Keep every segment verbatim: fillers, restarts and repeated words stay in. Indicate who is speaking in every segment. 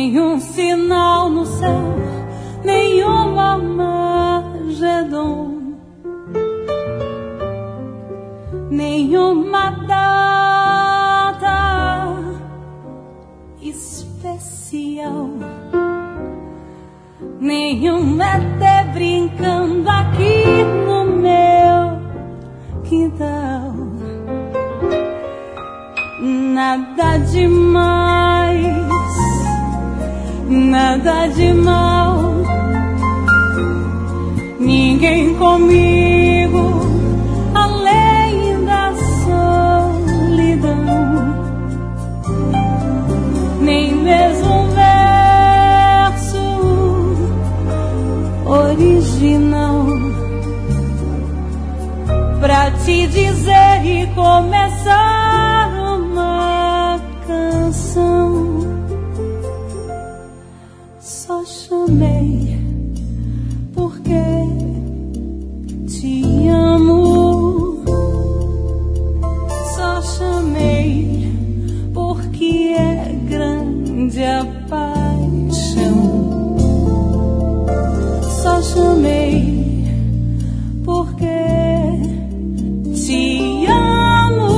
Speaker 1: nenhum sinal no céu, nenhum Armagedon, nenhuma data especial, nenhum E T brincando aqui no meu quintal. Nada demais, nada de mal, ninguém comigo além da solidão, nem mesmo um verso original pra te dizer e começar uma canção. Só chamei porque te amo, só chamei porque é grande a paixão, só chamei porque te amo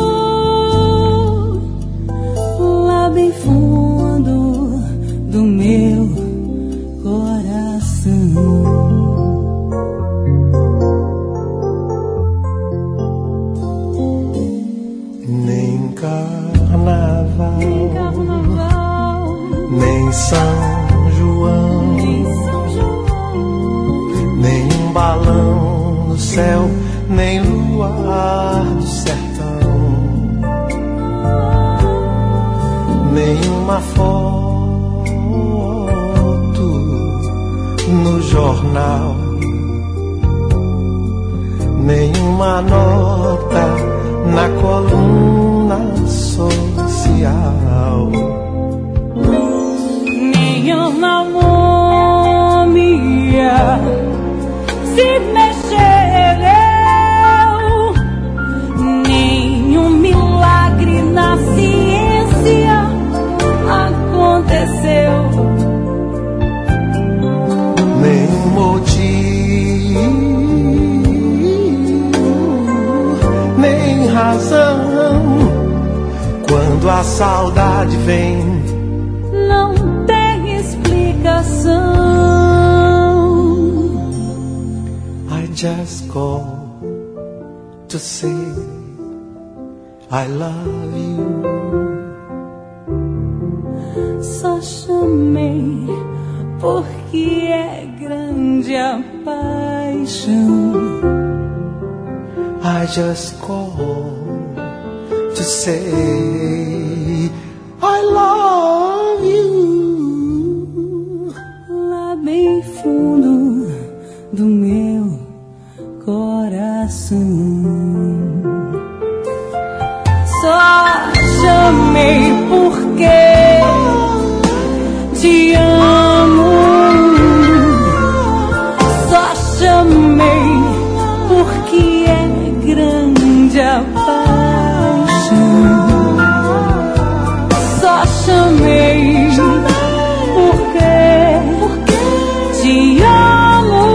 Speaker 1: lá bem fundo do meu coração.
Speaker 2: Nem carnaval,
Speaker 1: Nem carnaval,
Speaker 2: nem São João,
Speaker 1: nem São João,
Speaker 2: nem um balão no céu, nem luar do sertão, nenhuma foto no jornal, nenhuma nota na coluna social,
Speaker 1: nenhuma múmia se mexer, nenhum milagre na ciência aconteceu,
Speaker 2: nenhum motivo, nem razão. Quando a saudade vem,
Speaker 1: não tem explicação.
Speaker 2: I just call to say I love you.
Speaker 1: Só chamei porque é grande a paixão.
Speaker 2: I just call to say I love you.
Speaker 1: Lá bem fundo do meu coração. Só chamei porque te amo. Só chamei porque é grande a paixão. Só chamei porque te amo.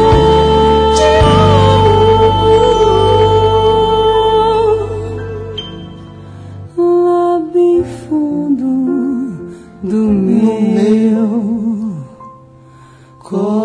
Speaker 1: Lá bem fundo do meu coração.